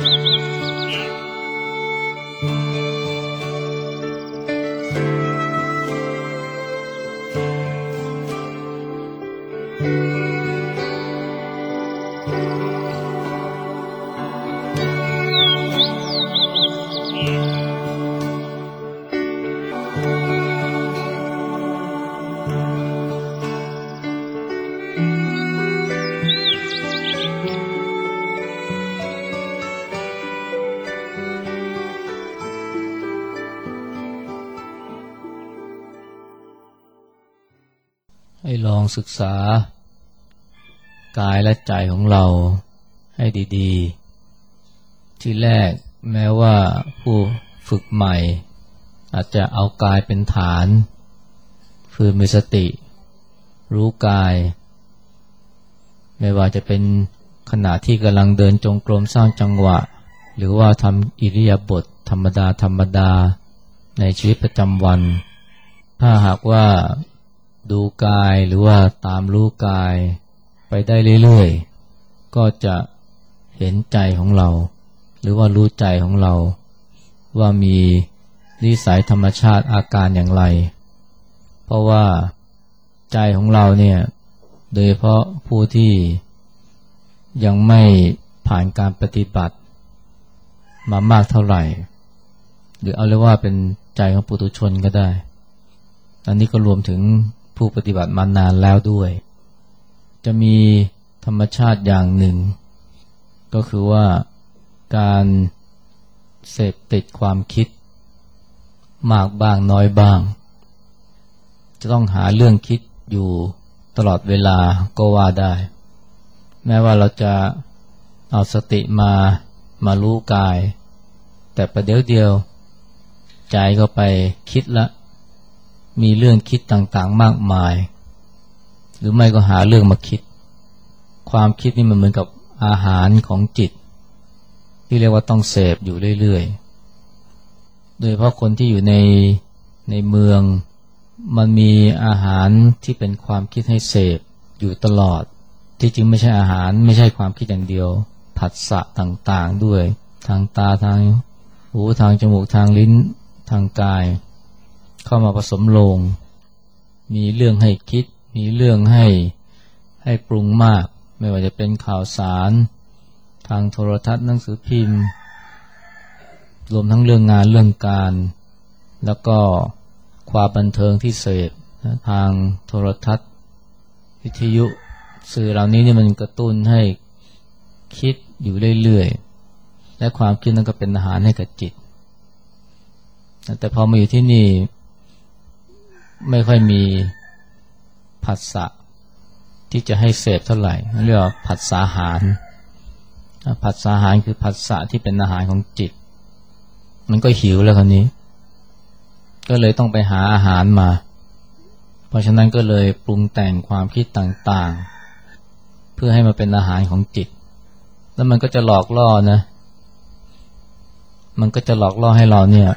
ให้ลองศึกษากายและใจของเราให้ดีๆที่แรกแม้ว่าผู้ฝึกใหม่อาจจะเอากายเป็นฐานคือมีสติรู้กายไม่ว่าจะเป็นขณะที่กำลังเดินจงกรมสร้างจังหวะหรือว่าทำอิริยาบถธรรมดาในชีวิตประจำวันถ้าหากว่าดูกายหรือว่าตามรู้กายไปได้เรื่อยๆก็จะเห็นใจของเราหรือว่ารู้ใจของเราว่ามีนิสัยธรรมชาติอาการอย่างไรเพราะว่าใจของเราเนี่ยโดยเฉพาะผู้ที่ยังไม่ผ่านการปฏิบัติมามากเท่าไหร่หรือเอาเรียกว่าเป็นใจของปุถุชนก็ได้อันนี้ก็รวมถึงผู้ปฏิบัติมานานแล้วด้วยจะมีธรรมชาติอย่างหนึ่งก็คือว่าการเสพติดความคิดมากบ้างน้อยบ้างจะต้องหาเรื่องคิดอยู่ตลอดเวลาก็ว่าได้แม้ว่าเราจะเอาสติมารู้กายแต่ประเดี๋ยวเดียวใจก็ไปคิดละมีเรื่องคิดต่างๆมากมายหรือไม่ก็หาเรื่องมาคิดความคิดนี่มันเหมือนกับอาหารของจิตที่เรียกว่าต้องเสพอยู่เรื่อยๆโดยเฉพาะคนที่อยู่ในเมืองมันมีอาหารที่เป็นความคิดให้เสพอยู่ตลอดที่จริงไม่ใช่อาหารไม่ใช่ความคิดอย่างเดียวผัสสะต่างๆด้วยทางตาทางหูทางจมูกทางลิ้นทางกายเข้ามาผสมลงมีเรื่องให้คิดมีเรื่องให้ปรุงมากไม่ว่าจะเป็นข่าวสารทางโทรทัศน์หนังสือพิมพ์รวมทั้งเรื่องงานเรื่องการแล้วก็ความบันเทิงที่เสพทางโทรทัศน์วิทยุสื่อเหล่านี้นี่มันกระตุ้นให้คิดอยู่เรื่อยๆและความคิดนั้นก็เป็นอาหารให้กับจิตแต่พอมาอยู่ที่นี่ไม่ค่อยมีผัสสะที่จะให้เสพเท่าไหร่เรียกว่าผัสสะอาหารผัสสะอาหารคือผัสสะที่เป็นอาหารของจิตมันก็หิวแล้วคราวนี้ก็เลยต้องไปหาอาหารมาเพราะฉะนั้นก็เลยปรุงแต่งความคิดต่างๆเพื่อให้มาเป็นอาหารของจิตแล้วมันก็จะหลอกล่อนะมันก็จะหลอกล่อให้เราเนี่ย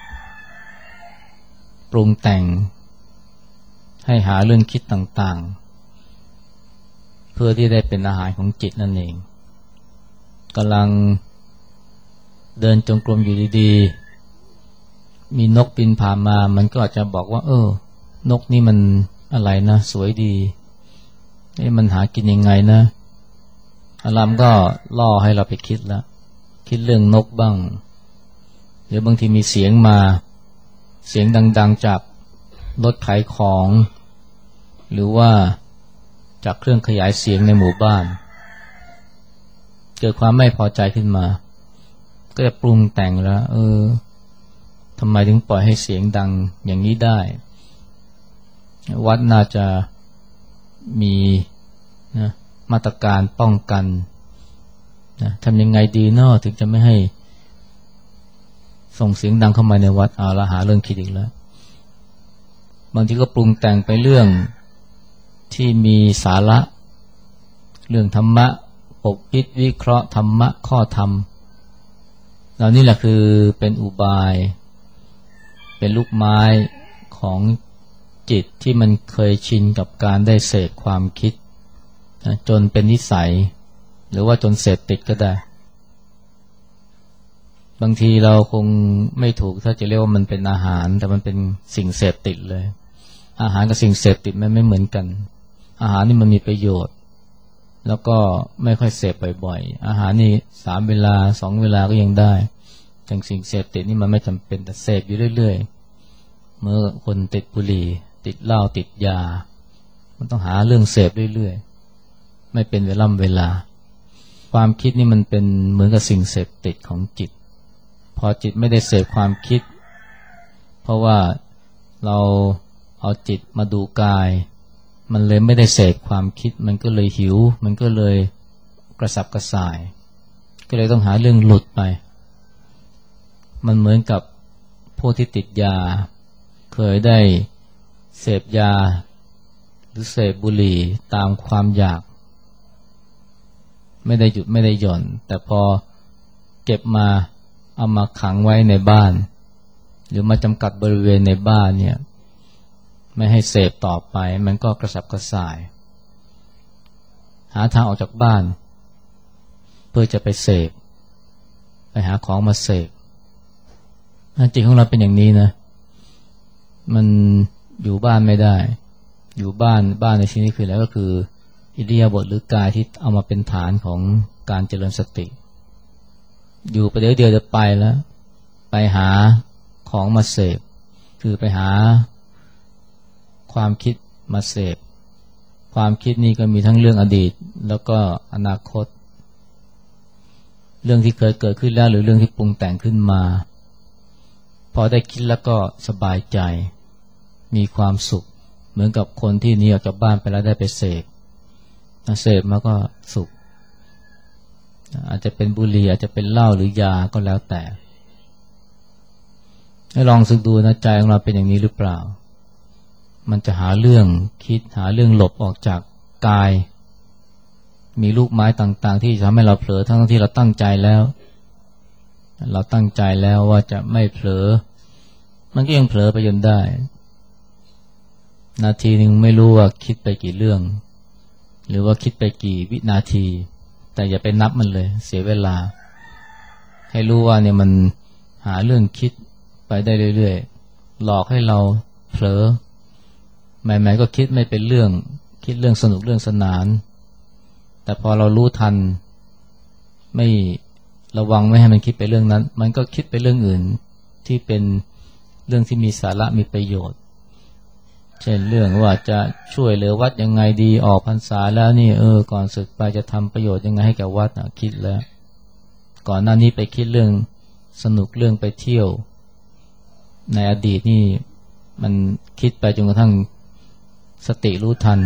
ปรุงแต่งให้หาเรื่องคิดต่างๆเพื่อที่ได้เป็นอาหารของจิตนั่นเองกำลังเดินจงกรมอยู่ดีๆมีนกบินผ่านมามันก็อาจจะบอกว่านกนี่มันอะไรนะสวยดีมันหากินยังไงนะอารามก็ล่อให้เราไปคิดแล้วคิดเรื่องนกบ้างหรือบางทีมีเสียงมาเสียงดังๆจากรถขายของหรือว่าจากเครื่องขยายเสียงในหมู่บ้านเกิดความไม่พอใจขึ้นมาก็จะปรุงแต่งแล้วทำไมถึงปล่อยให้เสียงดังอย่างนี้ได้วัดน่าจะมีนะมาตรการป้องกันนะทำยังไงดีเนาะถึงจะไม่ให้ส่งเสียงดังเข้ามาในวัดเราหาเรื่องคิดอีกแล้วบางทีก็ปรุงแต่งไปเรื่องที่มีสาระเรื่องธรรมะปกปิดวิเคราะห์ธรรมะข้อธรรมเหล่านี้แหละคือเป็นอุบายเป็นลูกไม้ของจิตที่มันเคยชินกับการได้เสพความคิดจนเป็นนิสัยหรือว่าจนเสพติดก็ได้บางทีเราคงไม่ถูกถ้าจะเรียกว่ามันเป็นอาหารแต่มันเป็นสิ่งเสพติดเลยอาหารกับสิ่งเสพติดมันไม่เหมือนกันอาหารนี่มันมีประโยชน์แล้วก็ไม่ค่อยเสพบ่อยๆอาหารนี่3 เวลา2 เวลาก็ยังได้แต่สิ่งเสพติดนี่มันไม่จำเป็นแต่เสพอยู่เรื่อยๆเมื่อคนติดบุหรี่ติดเหล้าติดยามันต้องหาเรื่องเสพเรื่อยๆไม่เป็นเวลาความคิดนี่มันเป็นเหมือนกับสิ่งเสพติดของจิตพอจิตไม่ได้เสพความคิดเพราะว่าเราเอาจิตมาดูกายมันเลยไม่ได้เสพความคิดมันก็เลยหิวมันก็เลยกระสับกระส่ายก็เลยต้องหาเรื่องหลุดไปมันเหมือนกับพวกที่ติดยาเคยได้เสพยาหรือเสพบุหรี่ตามความอยากไม่ได้หยุดไม่ได้หย่อนแต่พอเก็บมาเอามาขังไว้ในบ้านหรือมาจำกัดบริเวณในบ้านเนี่ยไม่ให้เสพต่อไปมันก็กระสับกระส่ายหาทางออกจากบ้านเพื่อจะไปเสพไปหาของมาเสพจิตของเราเป็นอย่างนี้นะมันอยู่บ้านไม่ได้อยู่บ้านในที่นี้คืออะไรก็คืออิริยาบถหรือกายที่เอามาเป็นฐานของการเจริญสติอยู่ไปเดี๋ยวจะไปแล้วไปหาของมาเสพคือไปหาความคิดมาเสพความคิดนี้ก็มีทั้งเรื่องอดีตแล้วก็อนาคตเรื่องที่เคยเกิดขึ้นแล้วหรือเรื่องที่ปรุงแต่งขึ้นมาพอได้คิดแล้วก็สบายใจมีความสุขเหมือนกับคนที่หนีออกจากบ้านไปแล้วได้ไปเสพมาก็สุขอาจจะเป็นบุหรี่อาจจะเป็นเหล้าหรือยาก็แล้วแต่ให้ลองสึกดูนะใจของเราเป็นอย่างนี้หรือเปล่ามันจะหาเรื่องคิดหาเรื่องหลบออกจากกายมีลูกไม้ต่างๆที่ทำให้เราเผลอทั้งที่เราตั้งใจแล้วว่าจะไม่เผลอมันก็ยังเผลอไปจนได้นาทีนึงไม่รู้ว่าคิดไปกี่เรื่องหรือว่าคิดไปกี่วินาทีแต่อย่าไปนับมันเลยเสียเวลาให้รู้ว่าเนี่ยมันหาเรื่องคิดไปได้เรื่อยๆหลอกให้เราเผลอใหม่ๆก็คิดไม่เป็นเรื่องคิดเรื่องสนุกเรื่องสนานแต่พอเรารู้ทันไม่ระวังไม่ให้มันคิดไปเรื่องนั้นมันก็คิดไปเรื่องอื่นที่เป็นเรื่องที่มีสาระมีประโยชน์เช่นเรื่องว่าจะช่วยเหลือวัดยังไงดีออกพรรษาแล้วนี่ก่อนศึกไปจะทำประโยชน์ยังไงให้แก่วัดคิดแล้วก่อนหน้านี้ไปคิดเรื่องสนุกเรื่องไปเที่ยวในอดีตนี่มันคิดไปจนกระทั่งสติรู้ทัน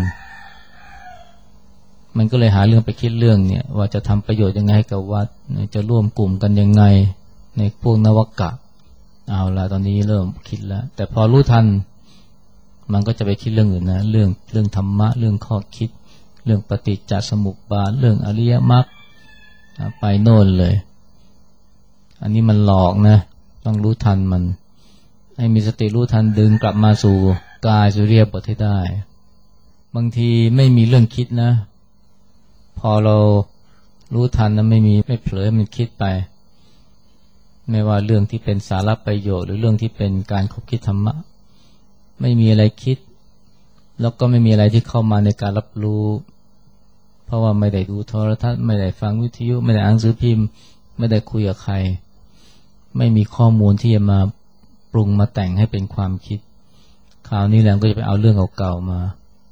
มันก็เลยหาเรื่องไปคิดเรื่องเนี่ยว่าจะทำประโยชน์ยังไงให้กับวัดจะร่วมกลุ่มกันยังไงในพวกนวกะเอาละตอนนี้เริ่มคิดแล้วแต่พอรู้ทันมันก็จะไปคิดเรื่องอื่นนะเรื่องธรรมะเรื่องข้อคิดเรื่องปฏิจจสมุปบาทเรื่องอริยมรรคไปโน่นเลยอันนี้มันหลอกนะต้องรู้ทันมันให้มีสติรู้ทันดึงกลับมาสู่กายสู่อิริยาบถให้ได้บางทีไม่มีเรื่องคิดนะพอเรารู้ทันนะไม่เผลอมันคิดไปไม่ว่าเรื่องที่เป็นสาระประโยชน์หรือเรื่องที่เป็นการคบคิดธรรมะไม่มีอะไรคิดแล้วก็ไม่มีอะไรที่เข้ามาในการรับรู้เพราะว่าไม่ได้ดูโทรทัศน์ไม่ได้ฟังวิทยุไม่ได้อ่านหนังสือพิมพ์ไม่ได้คุยกับใครไม่มีข้อมูลที่จะมาปรุงมาแต่งให้เป็นความคิดคราวนี้แหละก็จะไปเอาเรื่องเก่าๆมา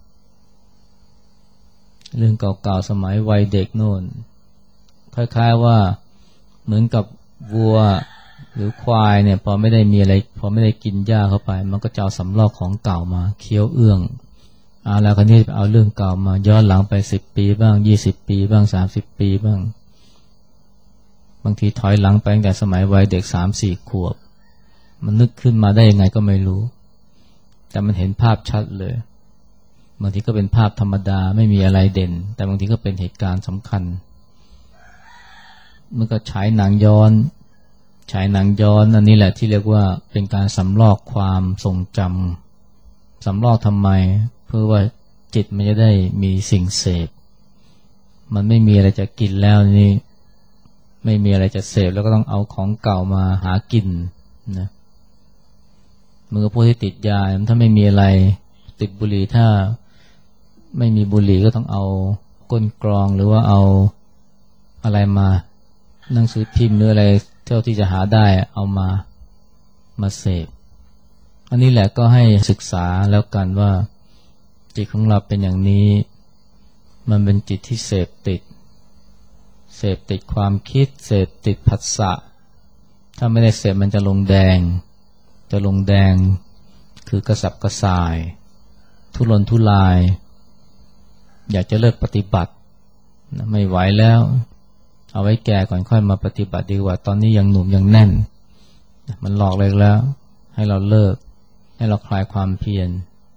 เรื่องเก่าๆสมัยวัยเด็กโน่นคล้ายๆว่าเหมือนกับวัวหรือควายเนี่ยพอไม่ได้มีอะไรพอไม่ได้กินหญ้าเข้าไปมันก็จะเอาสำรอกของเก่ามาเคี้ยวเอื้องแล้วคนนี้เอาเรื่องเก่ามาย้อนหลังไป10 ปีบ้าง20 ปีบ้าง30 ปีบ้างบางทีถอยหลังไปตั้งแต่สมัยวัยเด็ก3-4 ขวบมันนึกขึ้นมาได้ยังไงก็ไม่รู้แต่มันเห็นภาพชัดเลยบางทีก็เป็นภาพธรรมดาไม่มีอะไรเด่นแต่บางทีก็เป็นเหตุการณ์สำคัญมันก็ฉายหนังย้อนอันนี้แหละที่เรียกว่าเป็นการสำรอกความทรงจำสำรอกทำไมเพื่อว่าจิตมันจะได้มีสิ่งเสพมันไม่มีอะไรจะกินแล้วนี่ไม่มีอะไรจะเสพแล้วก็ต้องเอาของเก่ามาหากินนะมือพวกที่ติดยาถ้าไม่มีอะไรติดบุหรี่ถ้าไม่มีบุหรี่ก็ต้องเอาก้นกรองหรือว่าเอาอะไรมาหนังสือพิมพ์หรืออะไรเท่าที่จะหาได้เอามาเสพอันนี้แหละก็ให้ศึกษาแล้วกันว่าจิตของเราเป็นอย่างนี้มันเป็นจิตที่เสพติดความคิดเสพติดผัสสะถ้าไม่ได้เสพมันจะลงแดงคือกระสับกระส่ายทุรนทุรายอยากจะเลิกปฏิบัติไม่ไหวแล้วเอาไว้แก่ก่อนค่อยมาปฏิบัติดีกว่าตอนนี้ยังหนุ่มยังแน่นมันหลอกเลยแล้วให้เราเลิกให้เราคลายความเพียร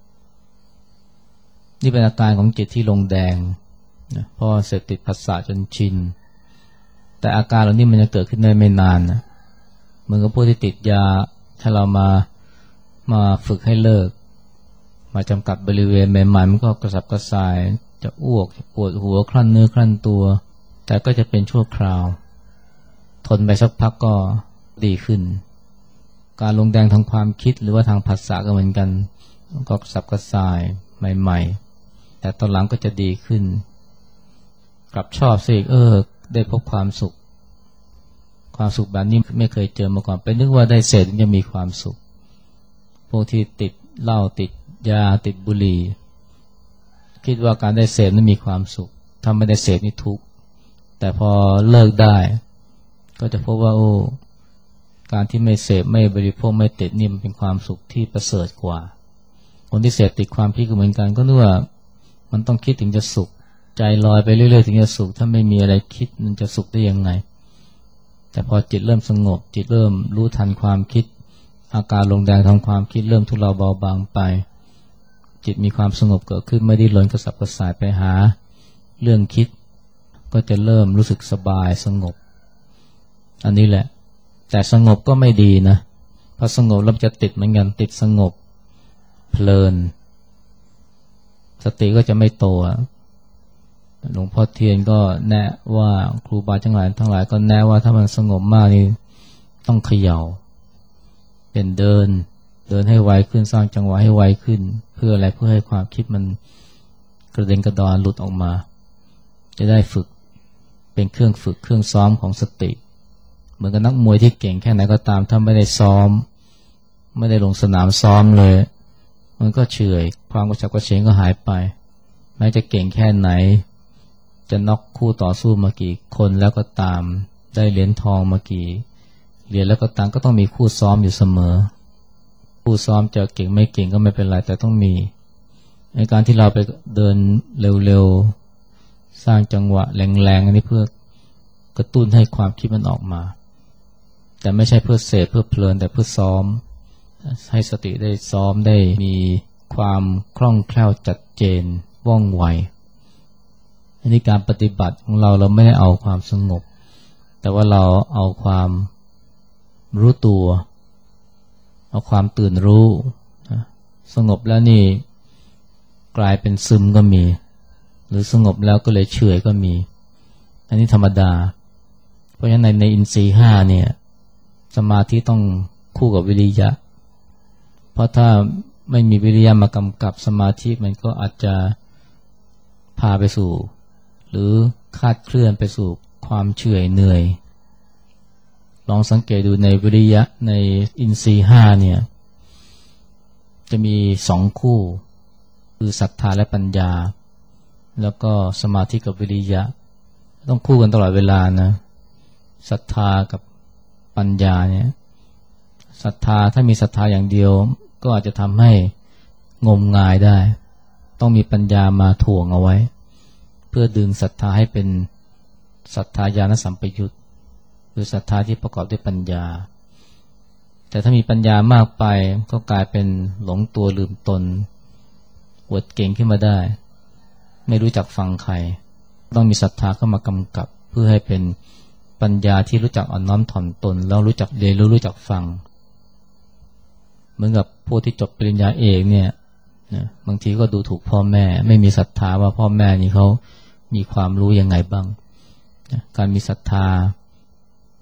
นี่เป็นอาการของจิตที่ลงแดงเพราะเสพติดผัสสะจนชินแต่อาการเหล่านี้มันจะเกิดขึ้นได้ไม่นานนะเหมือนกับพวกที่ติดยาถ้าเรามาฝึกให้เลิกมาจำกัดบริเวณใหม่ๆมันก็กระสับกระส่ายจะอ้วกจะปวดหัวคลั่นเนื้อคลั่นตัวแต่ก็จะเป็นชั่วคราวทนไปสักพักก็ดีขึ้นการลงแดงทางความคิดหรือว่าทางผัสสะก็เหมือนกันก็กระสับกระส่ายใหม่ๆแต่ตอนหลังก็จะดีขึ้นกลับชอบสิได้พบความสุขแบบนี้ไม่เคยเจอมาก่อนเป็นนึกว่าได้เสพถึงจะมีความสุขพวกที่ติดเหล้าติดยาติดบุหรี่คิดว่าการได้เสพนั้นมีความสุขถ้าไม่ได้เสพนี่ทุกข์แต่พอเลิกได้ก็จะพบว่าการที่ไม่เสพไม่บริโภคไม่ติดนี่มันเป็นความสุขที่ประเสริฐกว่าคนที่เสพติดความคิดก็เหมือนกันก็นึกว่ามันต้องคิดถึงจะสุขใจลอยไปเรื่อยๆถึงจะสุขถ้าไม่มีอะไรคิดมันจะสุขได้ยังไงแต่พอจิตเริ่มสงบจิตเริ่มรู้ทันความคิดอาการลงแดงทางความคิดเริ่มทุเลาเบาบางไปจิตมีความสงบเกิดขึ้นไม่ได้หลงกระสับกระส่ายไปหาเรื่องคิดก็จะเริ่มรู้สึกสบายสงบอันนี้แหละแต่สงบก็ไม่ดีนะพอสงบแล้วจะติดเหมือนกันติดสงบเพลินสติก็จะไม่โตหลวงพ่อเทียนก็แนะว่าครูบาทั้งหลายก็แนะว่าถ้ามันสงบมากนี่ต้องเขย่าเป็นเดินให้ไวขึ้นสร้างจังหวะให้ไวขึ้นเพื่ออะไรเพื่อให้ความคิดมันกระเด็นกระดอนหลุดออกมาจะได้ฝึกเป็นเครื่องฝึกเครื่องซ้อมของสติเหมือนกับนักมวยที่เก่งแค่ไหนก็ตามถ้าไม่ได้ซ้อมไม่ได้ลงสนามซ้อมเลยมันก็เฉยความกระฉับกระเฉงก็หายไปแม้จะเก่งแค่ไหนจะน็อกคู่ต่อสู้มากี่คนแล้วก็ตามได้เหรียญทองมากี่เหรียญแล้วก็ตามก็ต้องมีคู่ซ้อมอยู่เสมอคู่ซ้อมจะเก่งไม่เก่งก็ไม่เป็นไรแต่ต้องมีในการที่เราไปเดินเร็วๆสร้างจังหวะแรงๆอันนี้เพื่อกระตุ้นให้ความคิดมันออกมาแต่ไม่ใช่เพื่อเสพเพื่อเพลินแต่เพื่อซ้อมให้สติได้ซ้อมได้มีความคล่องแคล่วจัดเจนว่องไวอันนี้การปฏิบัติของเราไม่ได้เอาความสงบแต่ว่าเราเอาความรู้ตัวเอาความตื่นรู้สงบแล้วนี่กลายเป็นซึมก็มีหรือสงบแล้วก็เลยเฉยก็มีอันนี้ธรรมดาเพราะฉะนั้นในอินทรีย์ห้าเนี่ยสมาธิต้องคู่กับวิริยะเพราะถ้าไม่มีวิริยะมากำกับสมาธิมันก็อาจจะพาไปสู่หรือคาดเคลื่อนไปสู่ความเฉื่อยเหนื่อยลองสังเกตดูในวิริยะในอินทรีย์ห้าเนี่ยจะมีสองคู่คือศรัทธาและปัญญาแล้วก็สมาธิกับวิริยะต้องคู่กันตลอดเวลานะศรัทธากับปัญญาเนี่ยศรัทธาถ้ามีศรัทธาอย่างเดียวก็อาจจะทำให้งมงายได้ต้องมีปัญญามาถ่วงเอาไว้เพื่อดึงศรัทธาให้เป็นศรัทธาญาณสัมปยุตคือศรัทธาที่ประกอบด้วยปัญญาแต่ถ้ามีปัญญามากไปก็กลายเป็นหลงตัวลืมตนอวดเก่งขึ้นมาได้ไม่รู้จักฟังใครต้องมีศรัทธาเข้ามากำกับเพื่อให้เป็นปัญญาที่รู้จักอ่อนน้อมถ่อมตนแล้วรู้จักเรียนรู้จักฟังเหมือนกับผู้ที่จบปริญญาเอกเนี่ยบางทีก็ดูถูกพ่อแม่ไม่มีศรัทธาว่าพ่อแม่นี่เขามีความรู้ยังไงบ้างการมีศรัทธา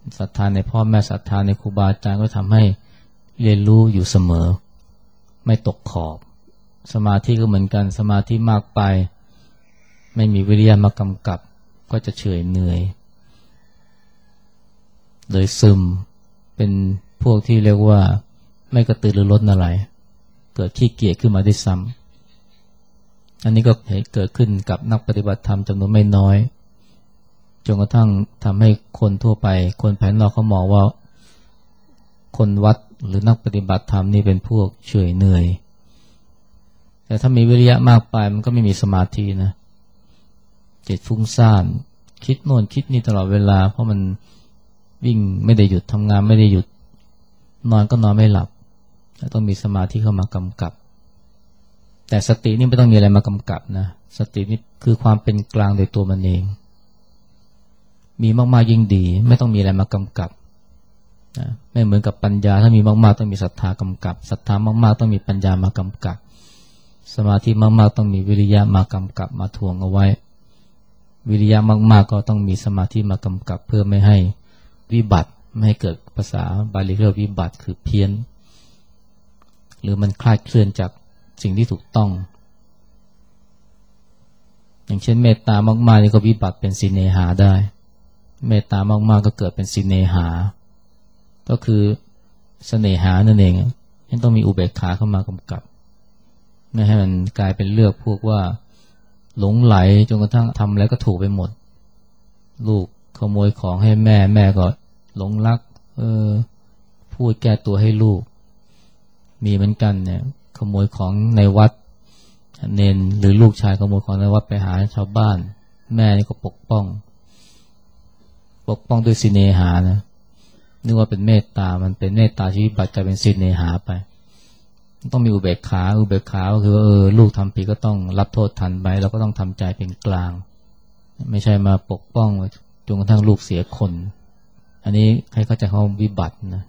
ศรัทธาในพ่อแม่ศรัทธาในครูบาอาจารย์ก็ทำให้เรียนรู้อยู่เสมอไม่ตกขอบสมาธิก็เหมือนกันสมาธิมากไปไม่มีวิริยะมากำกับก็จะเฉยเหนื่อยเลยซึมเป็นพวกที่เรียกว่าไม่กระตือรือร้นอะไรเกิดขี้เกียจขึ้นมาได้ซ้ำอันนี้ก็เกิดขึ้นกับนักปฏิบัติธรรมจำนวนไม่น้อยจนกระทั่งทำให้คนทั่วไปคนภายนอกเขามองว่าคนวัดหรือนักปฏิบัติธรรมนี่เป็นพวกเฉยเหนื่อยแต่ถ้ามีวิริยะมากไปมันก็ไม่มีสมาธินะจิตฟุ้งซ่านคิดโน่นคิดนี่ตลอดเวลาเพราะมันวิ่งไม่ได้หยุดทำงานไม่ได้หยุดนอนก็นอนไม่หลับต้องมีสมาธิเข้ามากำกับแต่สตินี่ไม่ต้องมีอะไรมากำกับนะสตินี่คือความเป็นกลางโดยตัวมันเองมีมากๆยิ่งดีไม่ต้องมีอะไรมากำกับนะไม่เหมือนกับปัญญาถ้ามีมากๆต้องมีศรัทธากำกับศรัทธามากๆต้องมีปัญญามากำกับสมาธิมากๆต้องมีวิริยะมากำกับมาทวงเอาไว้วิริยะมากๆก็ต้องมีสมาธิมากำกับเพื่อไม่ให้วิบัติไม่ให้เกิดภาษาบาลีเรียกวิบัติคือเพี้ยนหรือมันคลาดเคลื่อนจากสิ่งที่ถูกต้องอย่างเช่นเมตตามากๆนี่ก็วิบัติเป็นสิเนหาได้เมตตามากๆก็เกิดเป็นสิเนหาก็คือเสน่หานั่นเองยังต้องมีอุเบกขาเข้ามากำกับไม่ให้มันกลายเป็นเลือกพวกว่าหลงไหลจนกระทั่งทำอะไรก็ถูกไปหมดลูกขโมยของให้แม่แม่ก็หลงรักพูดแก้ตัวให้ลูกมีเหมือนกันเนี่ยขโมยของในวัดเนนหรือลูกชายขโมยของในวัดไปหาชาวบ้านแม่นี่ก็ปกป้องด้วยสิเนหานะนึกว่าเป็นเมตตามันเป็นเมตตาชีวิตบัตรกลายเป็นสิเนหาไปต้องมีอุเบกขาก็คือลูกทำผิดก็ต้องรับโทษทันไปเราก็ต้องทำใจเป็นกลางไม่ใช่มาปกป้องจนกระทั่งลูกเสียคนอันนี้ใครเข้าใจเขาวิบัตินะ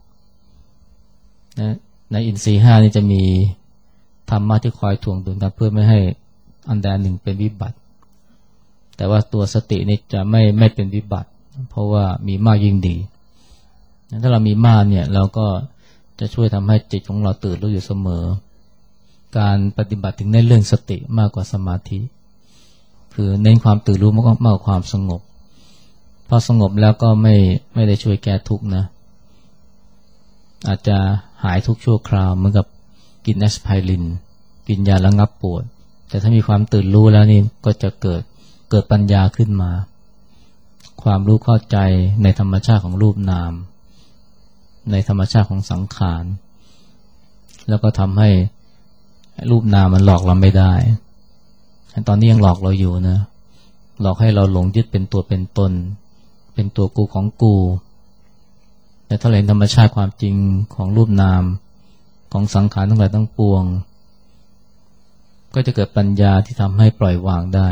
ในอินทรีย์ห้านี่จะมีธรรมะที่คอยถ่วงดุลกันเพื่อไม่ให้อันใดหนึ่งเป็นวิบัติแต่ว่าตัวสตินี่จะไม่เป็นวิบัติเพราะว่ามีมากยิ่งดีถ้าเรามีมากเนี่ยเราก็จะช่วยทำให้จิตของเราตื่นรู้อยู่เสมอการปฏิบัติถึงเน้นเรื่องสติมากกว่าสมาธิคือเน้นความตื่นรู้มากกว่าความสงบพอสงบแล้วก็ไม่ได้ช่วยแก้ทุกข์นะอาจจะหายทุกข์ชั่วคราวเหมือนกับกินแอสไพรินกินยาระงับปวดแต่ถ้ามีความตื่นรู้แล้วนี่ก็จะเกิดปัญญาขึ้นมาความรู้เข้าใจในธรรมชาติของรูปนามในธรรมชาติของสังขารแล้วก็ทำให้รูปนามมันหลอกเราไม่ได้ตอนนี้ยังหลอกเราอยู่นะหลอกให้เราหลงยึดเป็นตัวเป็นตนเป็นตัวกูของกูแต่ถ้าเห็นธรรมชาติความจริงของรูปนามของสังขารทั้งหลายทั้งปวงก็จะเกิดปัญญาที่ทำให้ปล่อยวางได้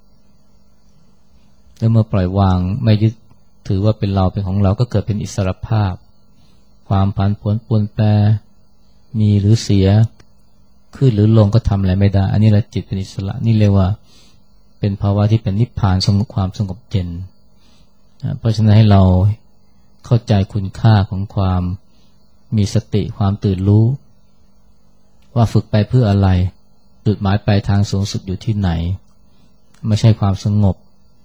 แล้วเมื่อปล่อยวางไม่ยึดถือว่าเป็นเราเป็นของเราก็เกิดเป็นอิสรภาพความผันผวนปรวนแปรมีหรือเสียขึ้นหรือลงก็ทำอะไรไม่ได้อันนี้แหละจิตเป็นอิสระนี่เรียกว่าเป็นภาวะที่เป็นนิพพานความสงบเย็นเพราะฉะนั้นให้เราเข้าใจคุณค่าของความมีสติความตื่นรู้ว่าฝึกไปเพื่ออะไรจุดหมายปลายทางสูงสุดอยู่ที่ไหนไม่ใช่ความสงบ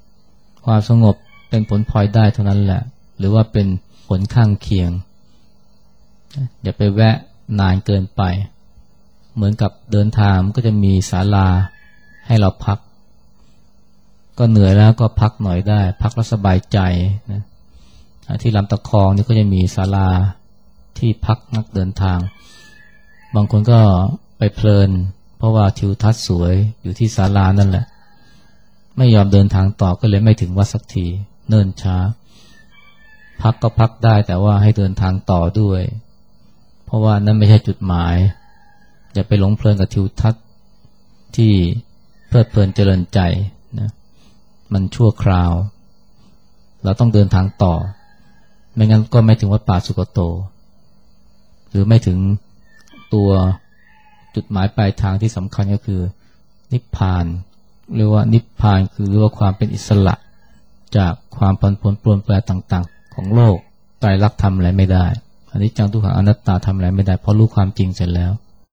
เป็นผลพลอยได้เท่านั้นแหละหรือว่าเป็นผลข้างเคียงอย่าไปแวะนานเกินไปเหมือนกับเดินทางก็จะมีศาลาให้เราพักก็เหนื่อยแล้วก็พักหน่อยได้พักแล้วสบายใจนะที่ลำตะคองนี่ก็จะมีศาลาที่พักนักเดินทางบางคนก็ไปเพลินเพราะว่าทิวทัศน์สวยอยู่ที่ศาลานั่นแหละไม่ยอมเดินทางต่อก็เลยไม่ถึงวัดสักทีเนิ่นช้าพักก็พักได้แต่ว่าให้เดินทางต่อด้วยเพราะว่านั้นไม่ใช่จุดหมายอย่าไปหลงเพลินกับทิวทัศน์ที่เพลิดเพลินเจริญใจนะมันชั่วคราวเราต้องเดินทางต่อไม่งั้นก็ไม่ถึงวัดป่าสุกโตหรือไม่ถึงตัวจุดหมายปลายทางที่สำคัญก็คือนิพพานเรียกว่านิพพานคือเรียกว่าความเป็นอิสระจากความผันผวนปรวนแปรต่างๆของโลกไตรลักษณ์ทำอะไรไม่ได้อนิจจังทุกขังอนัตตาทำอะไรไม่ได้เพราะรู้ความจริงเสร็จแล้ว